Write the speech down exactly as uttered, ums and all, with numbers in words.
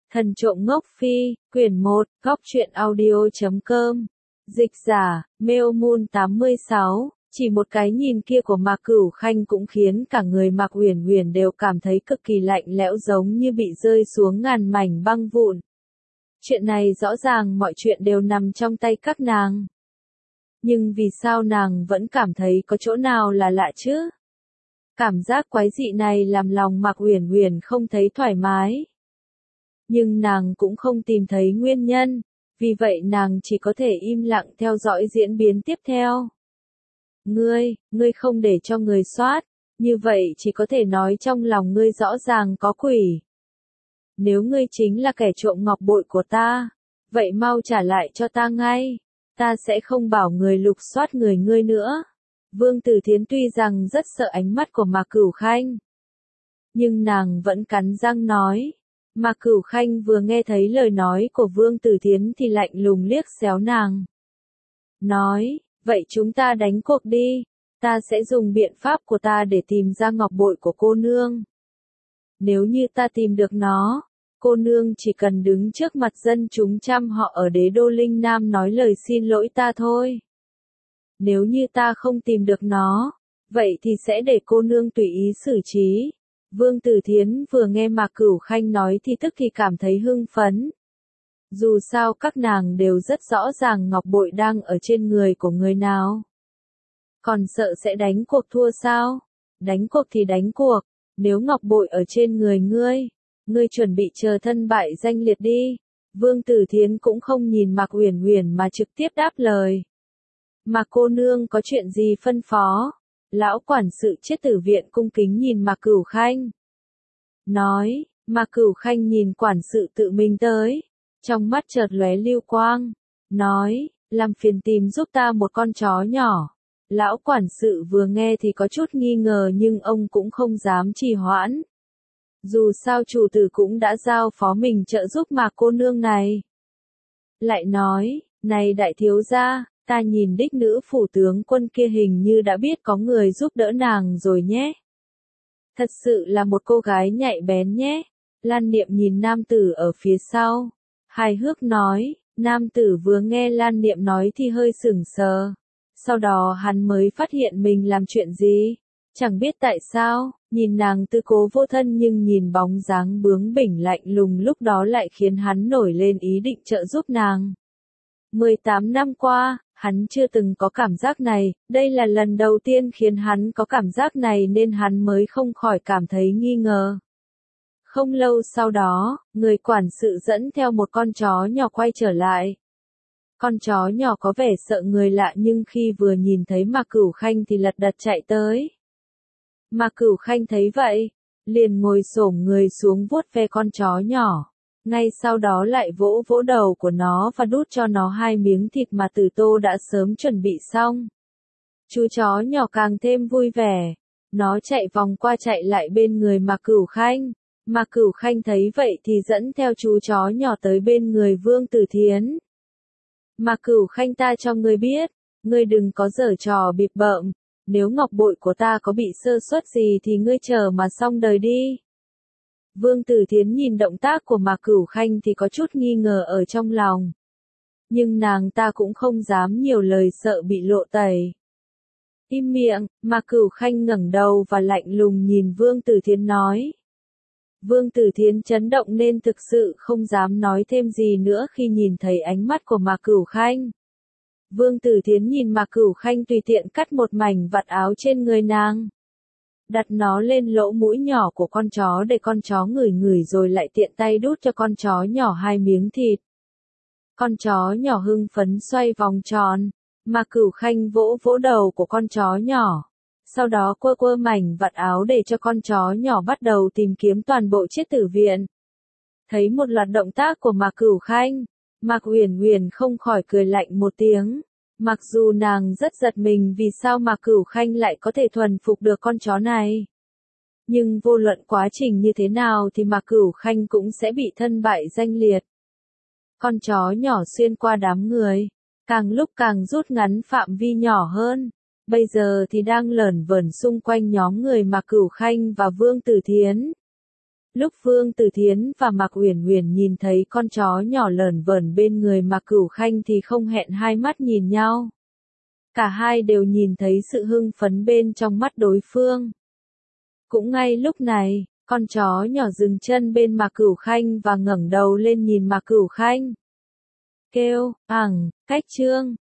Thần trộm ngốc phi, quyển một, góc truyện audio.com. Dịch giả, Mêu Moon tám mươi sáu. Chỉ một cái nhìn kia của Mạc Cửu Khanh cũng khiến cả người Mạc Uyển Uyển đều cảm thấy cực kỳ lạnh lẽo, giống như bị rơi xuống ngàn mảnh băng vụn. Chuyện này rõ ràng mọi chuyện đều nằm trong tay các nàng. Nhưng vì sao nàng vẫn cảm thấy có chỗ nào là lạ chứ? Cảm giác quái dị này làm lòng Mạc Uyển Uyển không thấy thoải mái. Nhưng nàng cũng không tìm thấy nguyên nhân, vì vậy nàng chỉ có thể im lặng theo dõi diễn biến tiếp theo. Ngươi, ngươi không để cho người soát, như vậy chỉ có thể nói trong lòng ngươi rõ ràng có quỷ. Nếu ngươi chính là kẻ trộm ngọc bội của ta, vậy mau trả lại cho ta ngay, ta sẽ không bảo người lục soát người ngươi nữa. Vương Tử Thiến tuy rằng rất sợ ánh mắt của Mạc Cửu Khanh, nhưng nàng vẫn cắn răng nói. Mạc Cửu Khanh vừa nghe thấy lời nói của Vương Tử Thiến thì lạnh lùng liếc xéo nàng. Nói, vậy chúng ta đánh cuộc đi, ta sẽ dùng biện pháp của ta để tìm ra ngọc bội của cô nương. Nếu như ta tìm được nó, cô nương chỉ cần đứng trước mặt dân chúng trăm họ ở đế đô Linh Nam nói lời xin lỗi ta thôi. Nếu như ta không tìm được nó, vậy thì sẽ để cô nương tùy ý xử trí. Vương Tử Thiến vừa nghe Mạc Cửu Khanh nói thì tức thì cảm thấy hưng phấn. Dù sao các nàng đều rất rõ ràng ngọc bội đang ở trên người của người nào. Còn sợ sẽ đánh cuộc thua sao? Đánh cuộc thì đánh cuộc, nếu ngọc bội ở trên người ngươi, ngươi chuẩn bị chờ thân bại danh liệt đi. Vương Tử Thiến cũng không nhìn Mạc Uyển Uyển mà trực tiếp đáp lời. Mạc cô nương có chuyện gì phân phó? Lão quản sự Chiết Tử viện cung kính nhìn Mạc Cửu Khanh. Nói, Mạc Cửu Khanh nhìn quản sự tự mình tới. Trong mắt chợt lóe lưu quang. Nói, làm phiền tìm giúp ta một con chó nhỏ. Lão quản sự vừa nghe thì có chút nghi ngờ nhưng ông cũng không dám trì hoãn. Dù sao chủ tử cũng đã giao phó mình trợ giúp Mạc cô nương này. Lại nói, này đại thiếu gia, ta nhìn đích nữ phủ tướng quân kia hình như đã biết có người giúp đỡ nàng rồi nhé. Thật sự là một cô gái nhạy bén nhé. Lan Niệm nhìn nam tử ở phía sau. Hài hước nói, nam tử vừa nghe Lan Niệm nói thì hơi sửng sờ. Sau đó hắn mới phát hiện mình làm chuyện gì. Chẳng biết tại sao, nhìn nàng tư cố vô thân nhưng nhìn bóng dáng bướng bỉnh lạnh lùng lúc đó lại khiến hắn nổi lên ý định trợ giúp nàng. mười tám năm qua, hắn chưa từng có cảm giác này, đây là lần đầu tiên khiến hắn có cảm giác này nên hắn mới không khỏi cảm thấy nghi ngờ. Không lâu sau đó, người quản sự dẫn theo một con chó nhỏ quay trở lại. Con chó nhỏ có vẻ sợ người lạ nhưng khi vừa nhìn thấy Mạc Cửu Khanh thì lật đật chạy tới. Mạc Cửu Khanh thấy vậy, liền ngồi xổm người xuống vuốt ve con chó nhỏ. Ngay sau đó lại vỗ vỗ đầu của nó và đút cho nó hai miếng thịt mà Tử Tô đã sớm chuẩn bị xong. Chú chó nhỏ càng thêm vui vẻ. Nó chạy vòng qua chạy lại bên người Mạc Cửu Khanh. Mạc Cửu Khanh thấy vậy thì dẫn theo chú chó nhỏ tới bên người Vương Tử Thiến. Mạc Cửu Khanh, ta cho ngươi biết, ngươi đừng có giở trò bịp bợm. Nếu ngọc bội của ta có bị sơ suất gì thì ngươi chờ mà xong đời đi. Vương Tử Thiến nhìn động tác của Mạc Cửu Khanh thì có chút nghi ngờ ở trong lòng. Nhưng nàng ta cũng không dám nhiều lời sợ bị lộ tẩy. Im miệng, Mạc Cửu Khanh ngẩng đầu và lạnh lùng nhìn Vương Tử Thiến nói. Vương Tử Thiến chấn động nên thực sự không dám nói thêm gì nữa khi nhìn thấy ánh mắt của Mạc Cửu Khanh. Vương Tử Thiến nhìn Mạc Cửu Khanh tùy tiện cắt một mảnh vạt áo trên người nàng. Đặt nó lên lỗ mũi nhỏ của con chó để con chó ngửi ngửi rồi lại tiện tay đút cho con chó nhỏ hai miếng thịt. Con chó nhỏ hưng phấn xoay vòng tròn. Mạc Cửu Khanh vỗ vỗ đầu của con chó nhỏ. Sau đó quơ quơ mảnh vạt áo để cho con chó nhỏ bắt đầu tìm kiếm toàn bộ Chiết Tử viện. Thấy một loạt động tác của Mạc Cửu Khanh, Mạc Uyển Uyển không khỏi cười lạnh một tiếng. Mặc dù nàng rất giật mình vì sao Mạc Cửu Khanh lại có thể thuần phục được con chó này. Nhưng vô luận quá trình như thế nào thì Mạc Cửu Khanh cũng sẽ bị thân bại danh liệt. Con chó nhỏ xuyên qua đám người, càng lúc càng rút ngắn phạm vi nhỏ hơn. Bây giờ thì đang lởn vởn xung quanh nhóm người Mạc Cửu Khanh và Vương Tử Thiến. Lúc Vương Tử Thiến và Mạc Uyển Uyển nhìn thấy con chó nhỏ lởn vởn bên người Mạc Cửu Khanh thì không hẹn hai mắt nhìn nhau. Cả hai đều nhìn thấy sự hưng phấn bên trong mắt đối phương. Cũng ngay lúc này, con chó nhỏ dừng chân bên Mạc Cửu Khanh và ngẩng đầu lên nhìn Mạc Cửu Khanh. Kêu, ẳng, cách trương.